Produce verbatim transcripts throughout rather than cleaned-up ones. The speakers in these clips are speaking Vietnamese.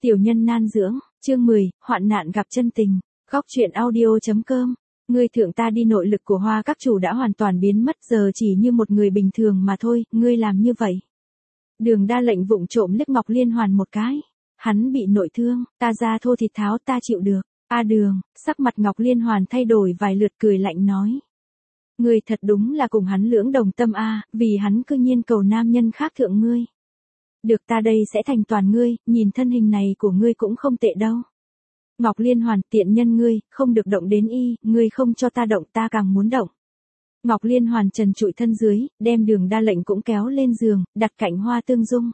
Tiểu nhân nan dưỡng, chương mười, hoạn nạn gặp chân tình, góc truyện audio.com. Ngươi thượng ta đi nội lực của Hoa các chủ đã hoàn toàn biến mất, giờ chỉ như một người bình thường mà thôi, ngươi làm như vậy. Đường Đa lệnh vụng trộm liếc Ngọc Liên Hoàn một cái. Hắn bị nội thương, ta ra thô thịt tháo ta chịu được. A Đường, sắc mặt Ngọc Liên Hoàn thay đổi vài lượt cười lạnh nói. Ngươi thật đúng là cùng hắn lưỡng đồng tâm a, vì hắn cư nhiên cầu nam nhân khác thượng ngươi. Được, ta đây sẽ thành toàn ngươi, nhìn thân hình này của ngươi cũng không tệ đâu. Ngọc Liên Hoàn, tiện nhân ngươi, không được động đến y, ngươi không cho ta động ta càng muốn động. Ngọc Liên Hoàn trần trụi thân dưới, đem Đường Đa lệnh cũng kéo lên giường, đặt cạnh Hoa Tương Dung.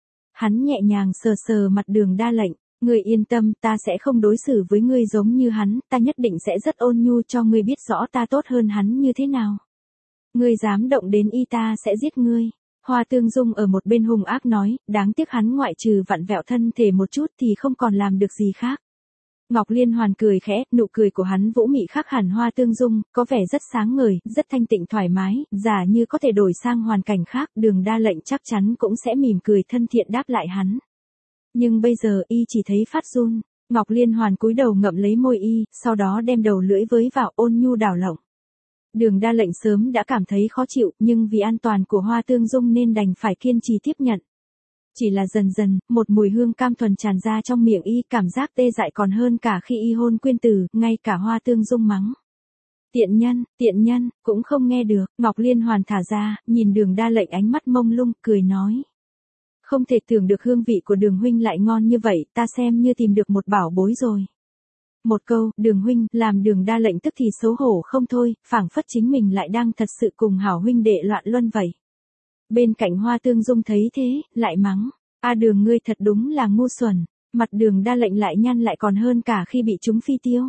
Hắn nhẹ nhàng sờ sờ mặt Đường Đa lệnh, ngươi yên tâm, ta sẽ không đối xử với ngươi giống như hắn, ta nhất định sẽ rất ôn nhu cho ngươi biết rõ ta tốt hơn hắn như thế nào. Ngươi dám động đến y ta sẽ giết ngươi. Hoa Tương Dung ở một bên hung ác nói, đáng tiếc hắn ngoại trừ vặn vẹo thân thể một chút thì không còn làm được gì khác. Ngọc Liên Hoàn cười khẽ, nụ cười của hắn vũ mị khác hẳn Hoa Tương Dung, có vẻ rất sáng ngời, rất thanh tịnh thoải mái, giả như có thể đổi sang hoàn cảnh khác, Đường Đa lệnh chắc chắn cũng sẽ mỉm cười thân thiện đáp lại hắn. Nhưng bây giờ y chỉ thấy phát run, Ngọc Liên Hoàn cúi đầu ngậm lấy môi y, sau đó đem đầu lưỡi với vào ôn nhu đảo lộng. Đường Đa lệnh sớm đã cảm thấy khó chịu, nhưng vì an toàn của Hoa Tương Dung nên đành phải kiên trì tiếp nhận. Chỉ là dần dần, một mùi hương cam thuần tràn ra trong miệng y, cảm giác tê dại còn hơn cả khi y hôn Quyên Tử, ngay cả Hoa Tương Dung mắng. Tiện nhân, tiện nhân, cũng không nghe được, Ngọc Liên Hoàn thả ra, nhìn Đường Đa lệnh ánh mắt mông lung, cười nói. Không thể tưởng được hương vị của Đường huynh lại ngon như vậy, ta xem như tìm được một bảo bối rồi. Một câu, Đường huynh, làm Đường Đa lệnh tức thì xấu hổ không thôi, phảng phất chính mình lại đang thật sự cùng hảo huynh đệ loạn luân vậy. Bên cạnh Hoa Tương Dung thấy thế, lại mắng, a Đường ngươi thật đúng là ngu xuẩn, mặt Đường Đa lệnh lại nhăn lại còn hơn cả khi bị trúng phi tiêu.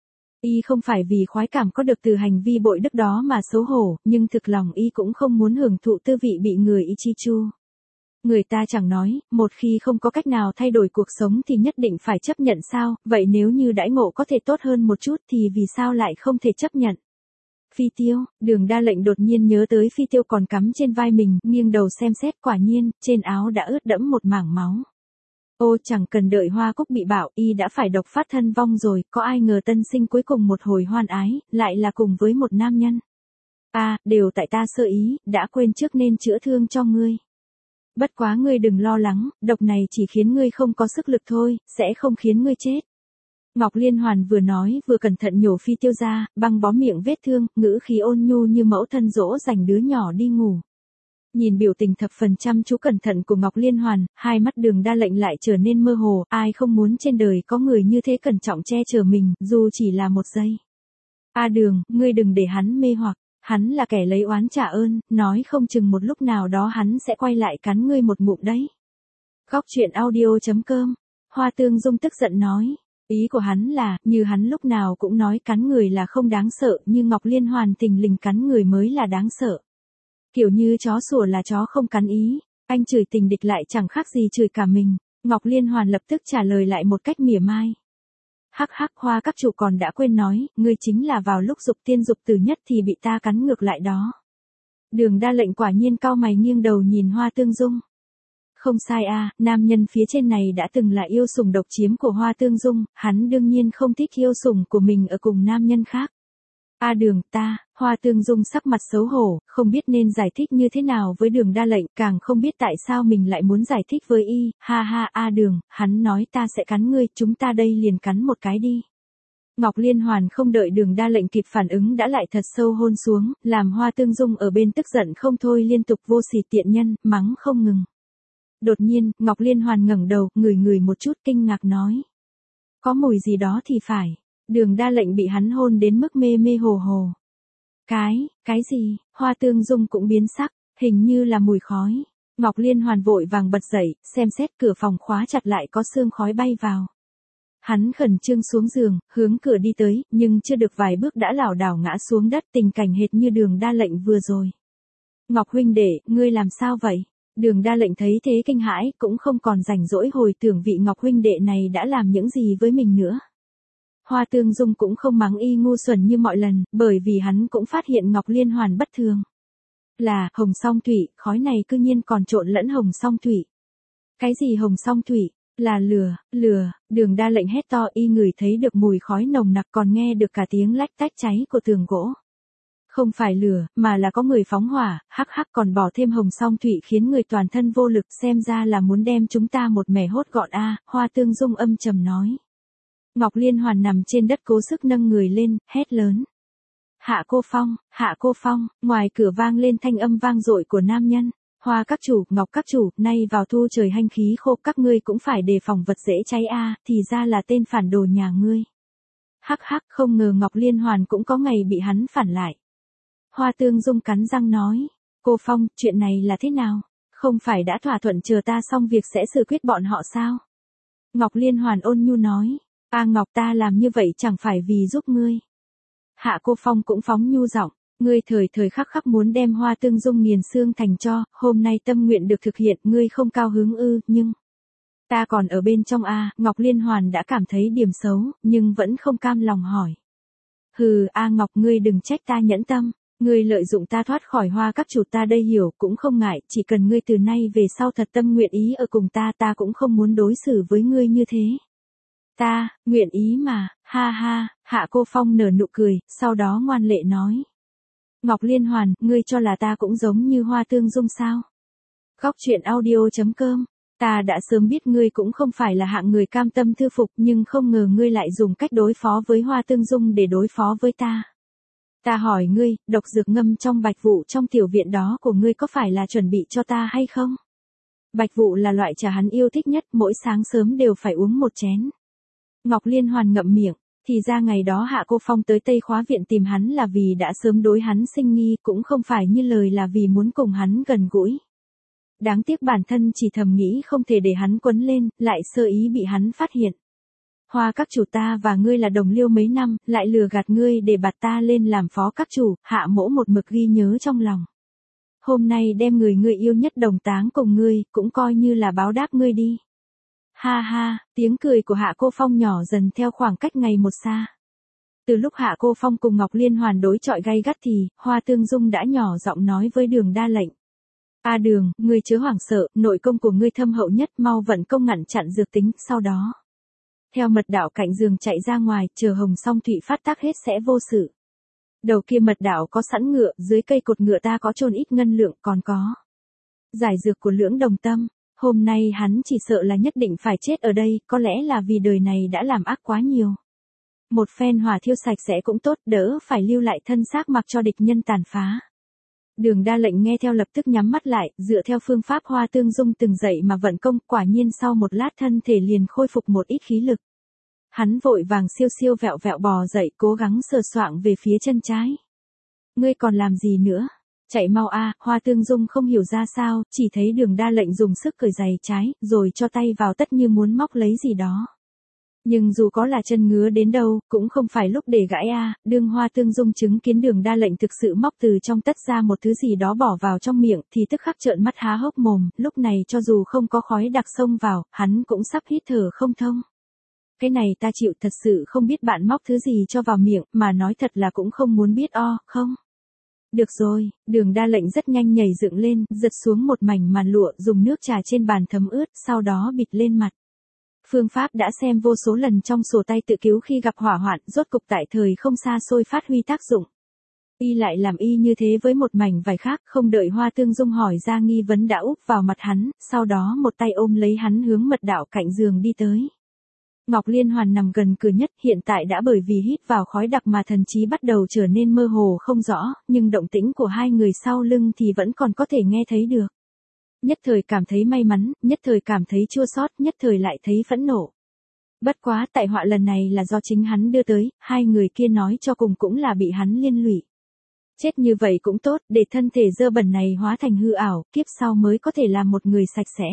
Y không phải vì khoái cảm có được từ hành vi bội đức đó mà xấu hổ, nhưng thực lòng y cũng không muốn hưởng thụ tư vị bị người y chi chu. Người ta chẳng nói, một khi không có cách nào thay đổi cuộc sống thì nhất định phải chấp nhận sao, vậy nếu như đãi ngộ có thể tốt hơn một chút thì vì sao lại không thể chấp nhận. Phi tiêu, Đường Đa lệnh đột nhiên nhớ tới phi tiêu còn cắm trên vai mình, nghiêng đầu xem xét, quả nhiên, trên áo đã ướt đẫm một mảng máu. Ô, chẳng cần đợi Hoa Cúc bị bạo, y đã phải độc phát thân vong rồi, có ai ngờ tân sinh cuối cùng một hồi hoan ái, lại là cùng với một nam nhân. À, đều tại ta sơ ý, đã quên trước nên chữa thương cho ngươi. Bất quá ngươi đừng lo lắng, độc này chỉ khiến ngươi không có sức lực thôi, sẽ không khiến ngươi chết. Ngọc Liên Hoàn vừa nói vừa cẩn thận nhổ phi tiêu ra, băng bó miệng vết thương, ngữ khí ôn nhu như mẫu thân dỗ dành đứa nhỏ đi ngủ. Nhìn biểu tình thập phần chăm chú cẩn thận của Ngọc Liên Hoàn, hai mắt Đường Đa lệnh lại trở nên mơ hồ, ai không muốn trên đời có người như thế cẩn trọng che chở mình, dù chỉ là một giây. A Đường, ngươi đừng để hắn mê hoặc. Hắn là kẻ lấy oán trả ơn, nói không chừng một lúc nào đó hắn sẽ quay lại cắn ngươi một ngụm đấy. Góc truyện audio.com. Hoa Tương Dung tức giận nói. Ý của hắn là, như hắn lúc nào cũng nói cắn người là không đáng sợ, như Ngọc Liên Hoàn thình lình cắn người mới là đáng sợ. Kiểu như chó sủa là chó không cắn ý, anh chửi tình địch lại chẳng khác gì chửi cả mình. Ngọc Liên Hoàn lập tức trả lời lại một cách mỉa mai. Hắc hắc, Hoa các chủ còn đã quên nói, ngươi chính là vào lúc dục tiên dục tử nhất thì bị ta cắn ngược lại đó. Đường Đa lệnh quả nhiên cau mày nghiêng đầu nhìn Hoa Tương Dung. Không sai a, nam nhân phía trên này đã từng là yêu sủng độc chiếm của Hoa Tương Dung, hắn đương nhiên không thích yêu sủng của mình ở cùng nam nhân khác. A Đường, ta, Hoa Tương Dung sắc mặt xấu hổ, không biết nên giải thích như thế nào với Đường Đa lệnh, càng không biết tại sao mình lại muốn giải thích với y, ha ha, A Đường, hắn nói ta sẽ cắn ngươi, chúng ta đây liền cắn một cái đi. Ngọc Liên Hoàn không đợi Đường Đa lệnh kịp phản ứng đã lại thật sâu hôn xuống, làm Hoa Tương Dung ở bên tức giận không thôi liên tục vô sỉ tiện nhân, mắng không ngừng. Đột nhiên, Ngọc Liên Hoàn ngẩng đầu, ngửi ngửi một chút kinh ngạc nói. Có mùi gì đó thì phải. Đường Đa lệnh bị hắn hôn đến mức mê mê hồ hồ. Cái, cái gì, Hoa Tương Dung cũng biến sắc, hình như là mùi khói. Ngọc Liên Hoàn vội vàng bật dậy, xem xét cửa phòng khóa chặt lại có sương khói bay vào. Hắn khẩn trương xuống giường, hướng cửa đi tới, nhưng chưa được vài bước đã lảo đảo ngã xuống đất, tình cảnh hệt như Đường Đa lệnh vừa rồi. Ngọc huynh đệ, ngươi làm sao vậy? Đường Đa lệnh thấy thế kinh hãi, cũng không còn rảnh rỗi hồi tưởng vị Ngọc huynh đệ này đã làm những gì với mình nữa. Hoa Tương Dung cũng không mắng y ngu xuẩn như mọi lần, bởi vì hắn cũng phát hiện Ngọc Liên Hoàn bất thường. Là, hồng song thủy, khói này cư nhiên còn trộn lẫn hồng song thủy. Cái gì hồng song thủy? Là lừa, lừa, Đường Đa Lệnh hét to, y ngửi thấy được mùi khói nồng nặc, còn nghe được cả tiếng lách tách cháy của tường gỗ. Không phải lừa, mà là có người phóng hỏa, hắc hắc, còn bỏ thêm hồng song thủy khiến người toàn thân vô lực, xem ra là muốn đem chúng ta một mẻ hốt gọn a. Hoa Tương Dung âm trầm nói. Ngọc Liên Hoàn nằm trên đất cố sức nâng người lên, hét lớn. Hạ Cô Phong, Hạ Cô Phong, ngoài cửa vang lên thanh âm vang dội của nam nhân. Hoa các chủ, Ngọc các chủ, nay vào thu trời hanh khí khô, các ngươi cũng phải đề phòng vật dễ cháy a, thì ra là tên phản đồ nhà ngươi. Hắc hắc, không ngờ Ngọc Liên Hoàn cũng có ngày bị hắn phản lại. Hoa Tương Dung cắn răng nói. Cô Phong, chuyện này là thế nào? Không phải đã thỏa thuận chờ ta xong việc sẽ xử quyết bọn họ sao? Ngọc Liên Hoàn ôn nhu nói. A Ngọc, ta làm như vậy chẳng phải vì giúp ngươi. Hạ Cô Phong cũng phóng nhu giọng. Ngươi thời thời khắc khắc muốn đem Hoa Tương Dung nghiền xương thành tro, hôm nay tâm nguyện được thực hiện, ngươi không cao hứng ư, nhưng... Ta còn ở bên trong a. Ngọc Liên Hoàn đã cảm thấy điểm xấu, nhưng vẫn không cam lòng hỏi. Hừ, A Ngọc, ngươi đừng trách ta nhẫn tâm. Ngươi lợi dụng ta thoát khỏi Hoa các chủ, ta đây hiểu, cũng không ngại, chỉ cần ngươi từ nay về sau thật tâm nguyện ý ở cùng ta, ta cũng không muốn đối xử với ngươi như thế. Ta, nguyện ý mà, ha ha. Hạ Cô Phong nở nụ cười, sau đó ngoan lệ nói. Ngọc Liên Hoàn, ngươi cho là ta cũng giống như Hoa Tương Dung sao? Góc truyện audio chấm com. Ta đã sớm biết ngươi cũng không phải là hạng người cam tâm thư phục, nhưng không ngờ ngươi lại dùng cách đối phó với Hoa Tương Dung để đối phó với ta. Ta hỏi ngươi, độc dược ngâm trong bạch vụ trong tiểu viện đó của ngươi có phải là chuẩn bị cho ta hay không? Bạch vụ là loại trà hắn yêu thích nhất, mỗi sáng sớm đều phải uống một chén. Ngọc Liên Hoàn ngậm miệng. Thì ra ngày đó Hạ Cô Phong tới Tây Khóa Viện tìm hắn là vì đã sớm đối hắn sinh nghi, cũng không phải như lời là vì muốn cùng hắn gần gũi. Đáng tiếc bản thân chỉ thầm nghĩ không thể để hắn quấn lên, lại sơ ý bị hắn phát hiện. Hoa các chủ, ta và ngươi là đồng liêu mấy năm, lại lừa gạt ngươi để bạt ta lên làm phó các chủ, Hạ mỗ một mực ghi nhớ trong lòng. Hôm nay đem người ngươi yêu nhất đồng táng cùng ngươi, cũng coi như là báo đáp ngươi đi. Ha ha, tiếng cười của Hạ Cô Phong nhỏ dần theo khoảng cách ngày một xa. Từ lúc Hạ Cô Phong cùng Ngọc Liên Hoàn đối chọi gay gắt thì, Hoa Tương Dung đã nhỏ giọng nói với Đường Đa Lệnh. A Đường, ngươi chớ hoảng sợ, nội công của ngươi thâm hậu nhất, mau vận công ngăn chặn dược tính, sau đó. Theo mật đạo cạnh giường chạy ra ngoài, chờ hồng song thủy phát tác hết sẽ vô sự. Đầu kia mật đạo có sẵn ngựa, dưới cây cột ngựa ta có chôn ít ngân lượng, còn có giải dược của Lưỡng Đồng Tâm. Hôm nay hắn chỉ sợ là nhất định phải chết ở đây, có lẽ là vì đời này đã làm ác quá nhiều. Một phen hỏa thiêu sạch sẽ cũng tốt, đỡ phải lưu lại thân xác mặc cho địch nhân tàn phá. Đường Đa Lệnh nghe theo lập tức nhắm mắt lại, dựa theo phương pháp Hoa Tương Dung từng dạy mà vận công, quả nhiên sau một lát thân thể liền khôi phục một ít khí lực. Hắn vội vàng siêu siêu vẹo vẹo bò dậy, cố gắng sờ soạng về phía chân trái. Ngươi còn làm gì nữa? Chạy mau a. Hoa Tương Dung không hiểu ra sao, chỉ thấy Đường Đa Lệnh dùng sức cởi giày trái, rồi cho tay vào tất như muốn móc lấy gì đó. Nhưng dù có là chân ngứa đến đâu, cũng không phải lúc để gãi a. Đương Hoa Tương Dung chứng kiến Đường Đa Lệnh thực sự móc từ trong tất ra một thứ gì đó bỏ vào trong miệng, thì tức khắc trợn mắt há hốc mồm, lúc này cho dù không có khói đặc xông vào, hắn cũng sắp hít thở không thông. Cái này ta chịu, thật sự không biết bạn móc thứ gì cho vào miệng, mà nói thật là cũng không muốn biết o, không? Được rồi, Đường Đa Lệnh rất nhanh nhảy dựng lên, giật xuống một mảnh màn lụa, dùng nước trà trên bàn thấm ướt, sau đó bịt lên mặt. Phương pháp đã xem vô số lần trong sổ tay tự cứu khi gặp hỏa hoạn, rốt cục tại thời không xa xôi phát huy tác dụng. Y lại làm y như thế với một mảnh vải khác, không đợi Hoa Tương Dung hỏi ra nghi vấn đã úp vào mặt hắn, sau đó một tay ôm lấy hắn hướng mật đạo cạnh giường đi tới. Ngọc Liên Hoàn nằm gần cửa nhất, hiện tại đã bởi vì hít vào khói đặc mà thần trí bắt đầu trở nên mơ hồ không rõ, nhưng động tĩnh của hai người sau lưng thì vẫn còn có thể nghe thấy được. Nhất thời cảm thấy may mắn, nhất thời cảm thấy chua xót, nhất thời lại thấy phẫn nộ. Bất quá tại họa lần này là do chính hắn đưa tới, hai người kia nói cho cùng cũng là bị hắn liên lụy. Chết như vậy cũng tốt, để thân thể dơ bẩn này hóa thành hư ảo, kiếp sau mới có thể làm một người sạch sẽ.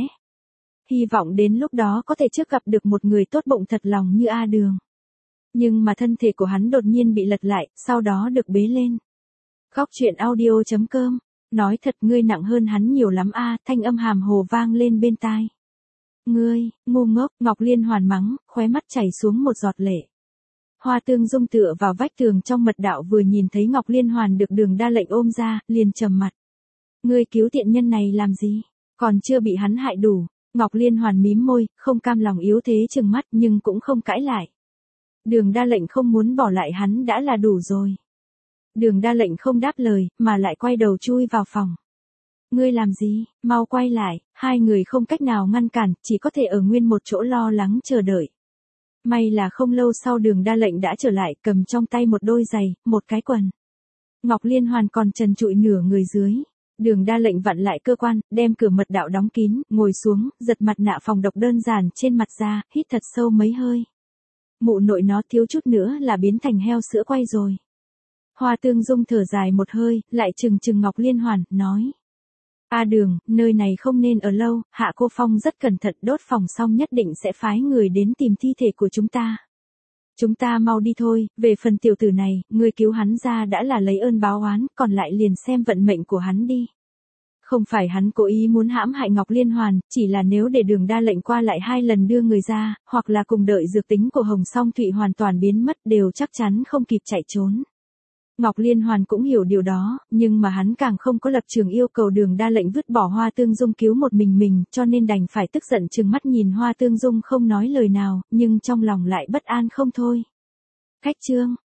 Hy vọng đến lúc đó có thể trước gặp được một người tốt bụng thật lòng như A Đường. Nhưng mà thân thể của hắn đột nhiên bị lật lại, sau đó được bế lên. Góc truyện audio chấm com. Nói thật, ngươi nặng hơn hắn nhiều lắm a. Thanh âm hàm hồ vang lên bên tai. Ngươi, ngu ngốc. Ngọc Liên Hoàn mắng, khóe mắt chảy xuống một giọt lệ. Hoa Tương Dung tựa vào vách tường trong mật đạo vừa nhìn thấy Ngọc Liên Hoàn được Đường Đa Lệnh ôm ra, liền trầm mặt. Ngươi cứu tiện nhân này làm gì? Còn chưa bị hắn hại đủ. Ngọc Liên Hoàn mím môi, không cam lòng yếu thế trừng mắt nhưng cũng không cãi lại. Đường Đa Lệnh không muốn bỏ lại hắn đã là đủ rồi. Đường Đa Lệnh không đáp lời, mà lại quay đầu chui vào phòng. Ngươi làm gì, mau quay lại, hai người không cách nào ngăn cản, chỉ có thể ở nguyên một chỗ lo lắng chờ đợi. May là không lâu sau Đường Đa Lệnh đã trở lại, cầm trong tay một đôi giày, một cái quần. Ngọc Liên Hoàn còn trần trụi nửa người dưới. Đường Đa Lệnh vặn lại cơ quan, đem cửa mật đạo đóng kín, ngồi xuống, giật mặt nạ phòng độc đơn giản trên mặt ra, hít thật sâu mấy hơi. Mụ nội nó thiếu chút nữa là biến thành heo sữa quay rồi. Hoa Tương Dung thở dài một hơi, lại trừng trừng Ngọc Liên Hoàn, nói. A Đường, nơi này không nên ở lâu, Hạ Cô Phong rất cẩn thận, đốt phòng xong nhất định sẽ phái người đến tìm thi thể của chúng ta. Chúng ta mau đi thôi, về phần tiểu tử này, ngươi cứu hắn ra đã là lấy ơn báo oán, còn lại liền xem vận mệnh của hắn đi. Không phải hắn cố ý muốn hãm hại Ngọc Liên Hoàn, chỉ là nếu để Đường Đa Lệnh qua lại hai lần đưa người ra, hoặc là cùng đợi dược tính của Hồng Song Thụy hoàn toàn biến mất đều chắc chắn không kịp chạy trốn. Ngọc Liên Hoàn cũng hiểu điều đó, nhưng mà hắn càng không có lập trường yêu cầu Đường Đa Lệnh vứt bỏ Hoa Tương Dung cứu một mình mình, cho nên đành phải tức giận trừng mắt nhìn Hoa Tương Dung không nói lời nào, nhưng trong lòng lại bất an không thôi. Khách trương,